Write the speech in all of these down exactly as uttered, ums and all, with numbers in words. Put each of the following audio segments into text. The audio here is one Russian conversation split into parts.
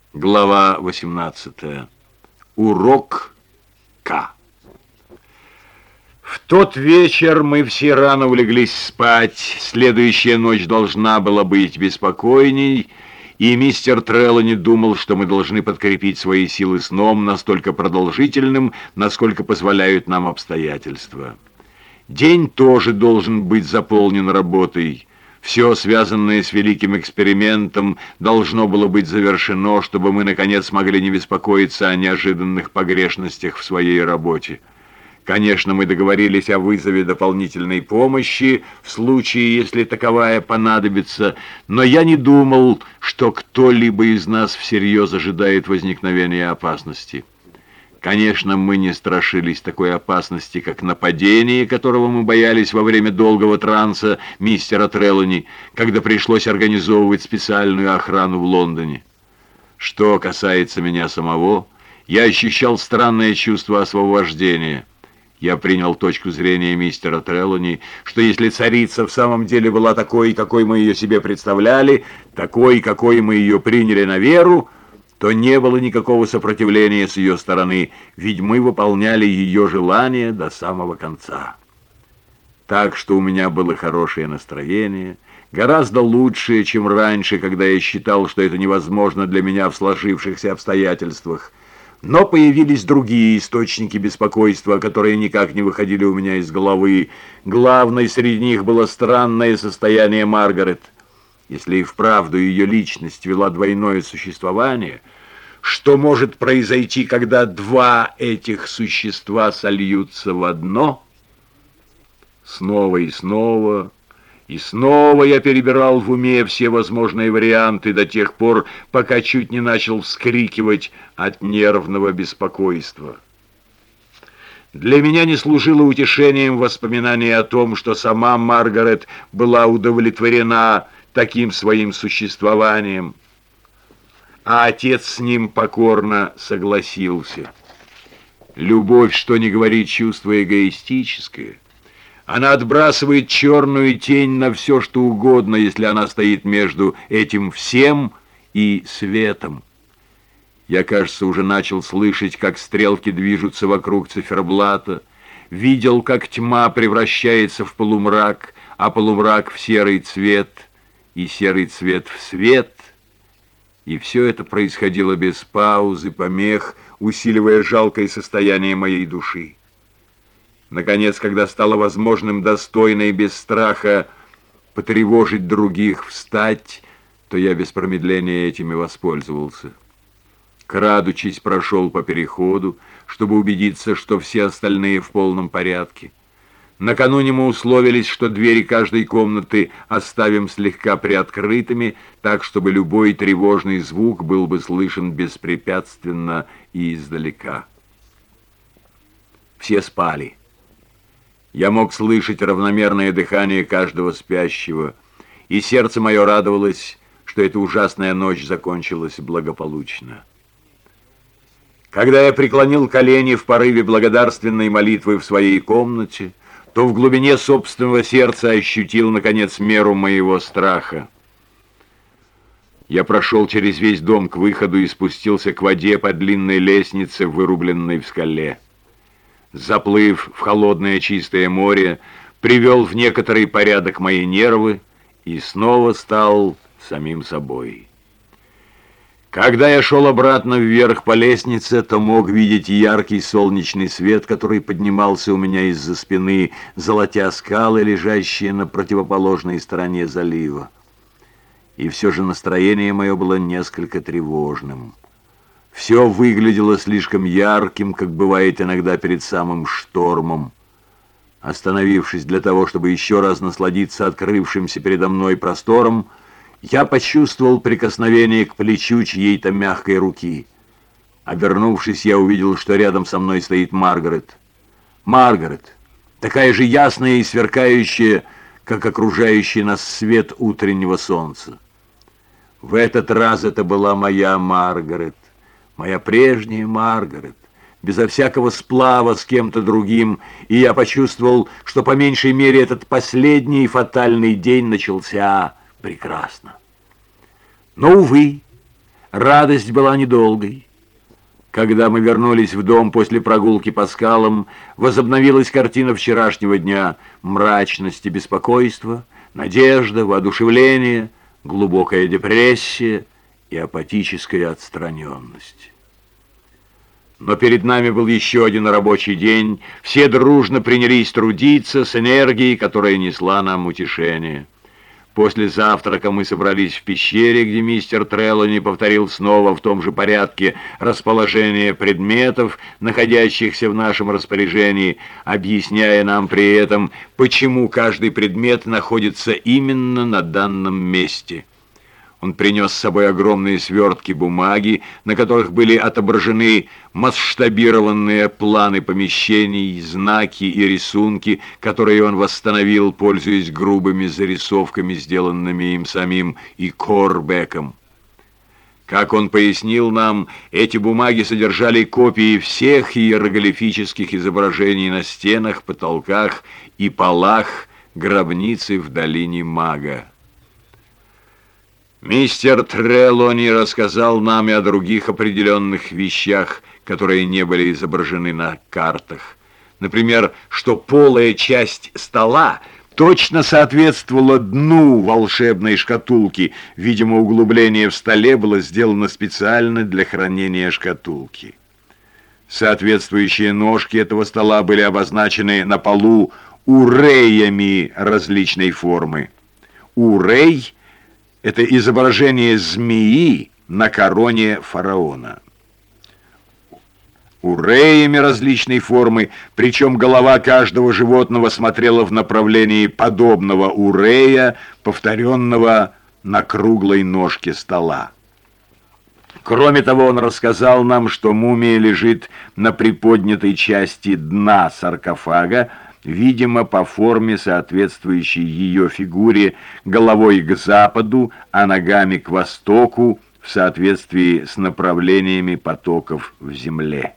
Глава восемнадцатая. Урок К. В тот вечер мы все рано улеглись спать. Следующая ночь должна была быть беспокойней, и мистер Трелани думал, что мы должны подкрепить свои силы сном настолько продолжительным, насколько позволяют нам обстоятельства. День тоже должен быть заполнен работой. Все, связанное с великим экспериментом, должно было быть завершено, чтобы мы, наконец, могли не беспокоиться о неожиданных погрешностях в своей работе. Конечно, мы договорились о вызове дополнительной помощи в случае, если таковая понадобится, но я не думал, что кто-либо из нас всерьез ожидает возникновения опасности. Конечно, мы не страшились такой опасности, как нападение, которого мы боялись во время долгого транса мистера Трелани, когда пришлось организовывать специальную охрану в Лондоне. Что касается меня самого, я ощущал странное чувство освобождения. Я принял точку зрения мистера Трелани, что если царица в самом деле была такой, какой мы ее себе представляли, такой, какой мы ее приняли на веру, то не было никакого сопротивления с ее стороны, ведь мы выполняли ее желания до самого конца. Так что у меня было хорошее настроение, гораздо лучшее, чем раньше, когда я считал, что это невозможно для меня в сложившихся обстоятельствах. Но появились другие источники беспокойства, которые никак не выходили у меня из головы. Главной среди них было странное состояние Маргарет. Если и вправду ее личность вела двойное существование, что может произойти, когда два этих существа сольются в одно? Снова и снова, и снова я перебирал в уме все возможные варианты до тех пор, пока чуть не начал вскрикивать от нервного беспокойства. Для меня не служило утешением воспоминание о том, что сама Маргарет была удовлетворена таким своим существованием, а отец с ним покорно согласился. Любовь, что ни говори, чувство эгоистическое. Она отбрасывает черную тень на все, что угодно, если она стоит между этим всем и светом. Я, кажется, уже начал слышать, как стрелки движутся вокруг циферблата, видел, как тьма превращается в полумрак, а полумрак в серый цвет, и серый цвет в свет, и все это происходило без паузы, помех, усиливая жалкое состояние моей души. Наконец, когда стало возможным достойно и без страха потревожить других, встать, то я без промедления этим и воспользовался. Крадучись, прошел по переходу, чтобы убедиться, что все остальные в полном порядке. Накануне мы условились, что двери каждой комнаты оставим слегка приоткрытыми, так, чтобы любой тревожный звук был бы слышен беспрепятственно и издалека. Все спали. Я мог слышать равномерное дыхание каждого спящего, и сердце мое радовалось, что эта ужасная ночь закончилась благополучно. Когда я преклонил колени в порыве благодарственной молитвы в своей комнате, то в глубине собственного сердца ощутил, наконец, меру моего страха. Я прошел через весь дом к выходу и спустился к воде по длинной лестнице, вырубленной в скале. Заплыв в холодное чистое море, привел в некоторый порядок мои нервы и снова стал самим собой. Когда я шел обратно вверх по лестнице, то мог видеть яркий солнечный свет, который поднимался у меня из-за спины, золотя скалы, лежащие на противоположной стороне залива. И все же настроение мое было несколько тревожным. Все выглядело слишком ярким, как бывает иногда перед самым штормом. Остановившись для того, чтобы еще раз насладиться открывшимся передо мной простором, я почувствовал прикосновение к плечу чьей-то мягкой руки. Обернувшись, я увидел, что рядом со мной стоит Маргарет. Маргарет, такая же ясная и сверкающая, как окружающий нас свет утреннего солнца. В этот раз это была моя Маргарет, моя прежняя Маргарет, безо всякого сплава с кем-то другим, и я почувствовал, что по меньшей мере этот последний фатальный день начался прекрасно. Но, увы, Радость была недолгой. Когда мы вернулись в дом после прогулки по скалам, возобновилась картина вчерашнего дня: мрачность и беспокойство, надежда, воодушевление, глубокая депрессия и апатическая отстраненность. Но перед нами был еще один рабочий день. Все дружно принялись трудиться с энергией, которая несла нам утешение. После завтрака мы собрались в пещере, где мистер Треллани повторил снова в том же порядке расположение предметов, находящихся в нашем распоряжении, объясняя нам при этом, почему каждый предмет находится именно на данном месте. Он принес с собой огромные свертки бумаги, на которых были отображены масштабированные планы помещений, знаки и рисунки, которые он восстановил, пользуясь грубыми зарисовками, сделанными им самим и Корбеком. Как он пояснил нам, эти бумаги содержали копии всех иероглифических изображений на стенах, потолках и полах гробницы в долине Мага. Мистер Треллани рассказал нам и о других определенных вещах, которые не были изображены на картах. Например, что полая часть стола точно соответствовала дну волшебной шкатулки. Видимо, углубление в столе было сделано специально для хранения шкатулки. Соответствующие ножки этого стола были обозначены на полу уреями различной формы. Урей — это изображение змеи на короне фараона. Уреями различной формы, причем голова каждого животного смотрела в направлении подобного урея, повторенного на круглой ножке стола. Кроме того, он рассказал нам, что мумия лежит на приподнятой части дна саркофага, видимо, по форме, соответствующей ее фигуре, головой к западу, а ногами к востоку, в соответствии с направлениями потоков в земле.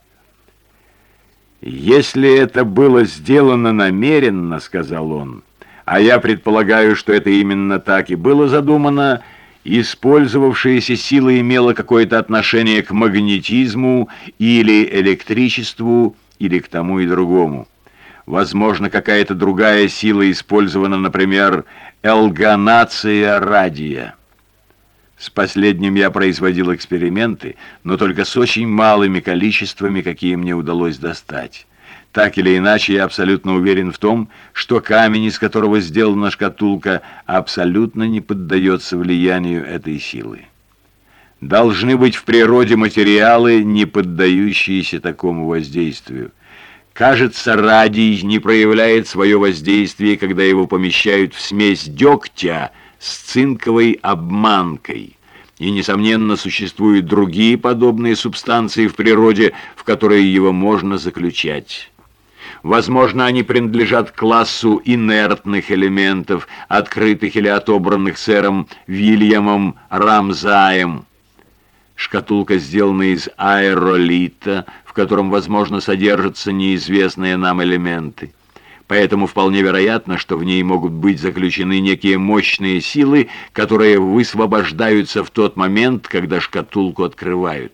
«Если это было сделано намеренно, — сказал он, — а я предполагаю, что это именно так и было задумано, использовавшаяся сила имела какое-то отношение к магнетизму или электричеству, или к тому и другому. Возможно, какая-то другая сила использована, например, элганация радия. С последним я производил эксперименты, но только с очень малыми количествами, какие мне удалось достать. Так или иначе, я абсолютно уверен в том, что камень, из которого сделана шкатулка, абсолютно не поддается влиянию этой силы. Должны быть в природе материалы, не поддающиеся такому воздействию. Кажется, радий не проявляет свое воздействие, когда его помещают в смесь дегтя с цинковой обманкой. И, несомненно, существуют другие подобные субстанции в природе, в которые его можно заключать. Возможно, они принадлежат к классу инертных элементов, открытых или отобранных сэром Вильямом Рамзаем. Шкатулка сделана из аэролита, в котором, возможно, содержатся неизвестные нам элементы. Поэтому вполне вероятно, что в ней могут быть заключены некие мощные силы, которые высвобождаются в тот момент, когда шкатулку открывают.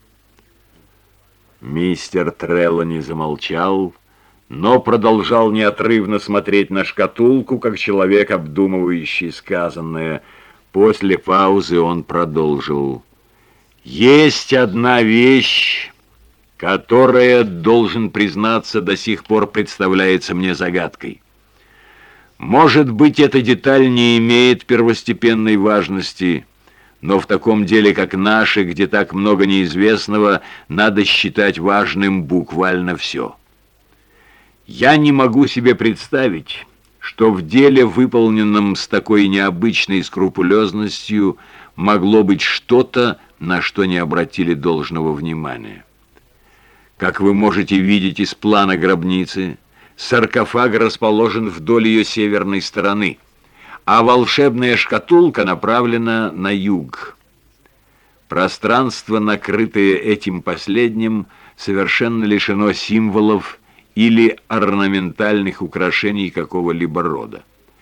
Мистер Треллани замолчал, но продолжал неотрывно смотреть на шкатулку, как человек, обдумывающий сказанное. После паузы он продолжил. «Есть одна вещь, которая, должен признаться, до сих пор представляется мне загадкой. Может быть, эта деталь не имеет первостепенной важности, но в таком деле, как наше, где так много неизвестного, надо считать важным буквально все. Я не могу себе представить, что в деле, выполненном с такой необычной скрупулезностью, могло быть что-то, на что не обратили должного внимания. Как вы можете видеть из плана гробницы, саркофаг расположен вдоль ее северной стороны, а волшебная шкатулка направлена на юг. Пространство, накрытое этим последним, совершенно лишено символов или орнаментальных украшений какого-либо рода.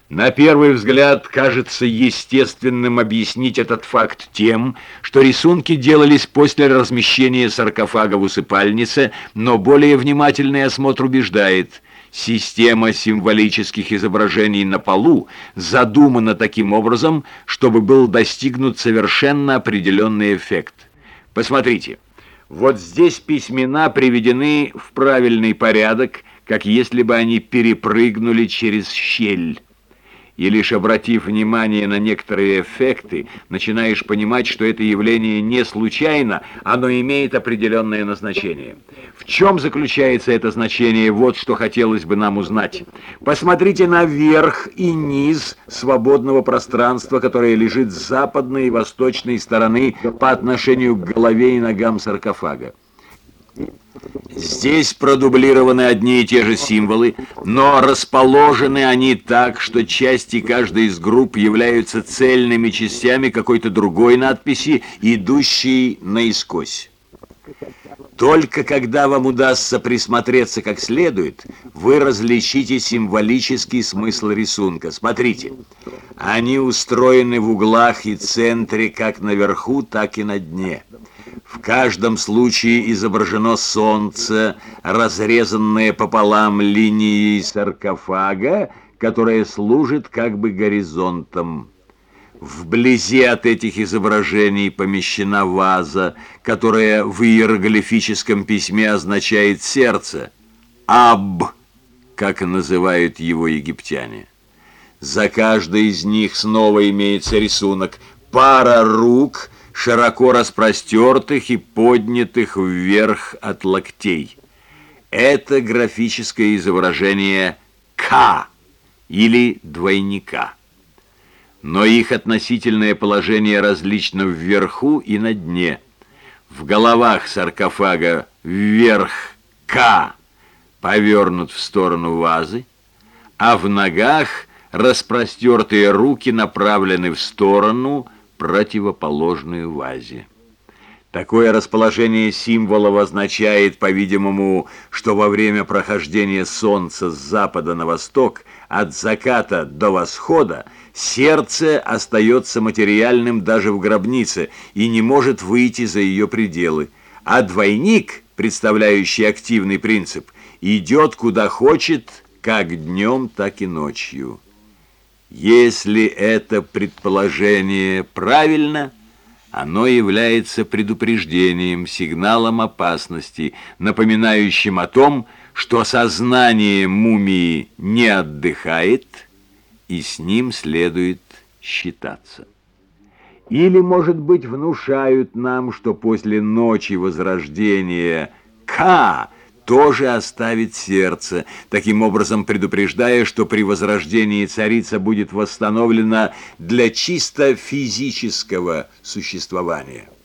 На первый взгляд кажется естественным объяснить этот факт тем, что рисунки делались после размещения саркофага в усыпальнице, но более внимательный осмотр убеждает, система символических изображений на полу задумана таким образом, чтобы был достигнут совершенно определенный эффект. Посмотрите, вот здесь письмена приведены в правильный порядок, как если бы они перепрыгнули через щель. И лишь обратив внимание на некоторые эффекты, начинаешь понимать, что это явление не случайно, оно имеет определенное назначение. В чем заключается это значение? Вот что хотелось бы нам узнать. Посмотрите на верх и низ свободного пространства, которое лежит с западной и восточной стороны по отношению к голове и ногам саркофага. Здесь продублированы одни и те же символы, но расположены они так, что части каждой из групп являются цельными частями какой-то другой надписи, идущей наискось. Только когда вам удастся присмотреться как следует, вы различите символический смысл рисунка. Смотрите, они устроены в углах и центре как наверху, так и на дне. В каждом случае изображено солнце, разрезанное пополам линией саркофага, которая служит как бы горизонтом. Вблизи от этих изображений помещена ваза, которая в иероглифическом письме означает «сердце», «аб», как называют его египтяне. За каждой из них снова имеется рисунок, пара рук, широко распростертых и поднятых вверх от локтей. Это графическое изображение «К» или двойника. Но их относительное положение различно вверху и на дне. В головах саркофага вверх «К» повернут в сторону вазы, а в ногах распростертые руки направлены в сторону, противоположную вазе. Такое расположение символов означает, по-видимому, что во время прохождения солнца с запада на восток, от заката до восхода, сердце остается материальным даже в гробнице и не может выйти за ее пределы, а двойник, представляющий активный принцип, идет куда хочет, как днем, так и ночью. Если это предположение правильно, оно является предупреждением, сигналом опасности, напоминающим о том, что сознание мумии не отдыхает, и с ним следует считаться. Или, может быть, внушают нам, что после ночи возрождения Ка тоже оставит сердце, таким образом предупреждая, что при возрождении царица будет восстановлена для чисто физического существования.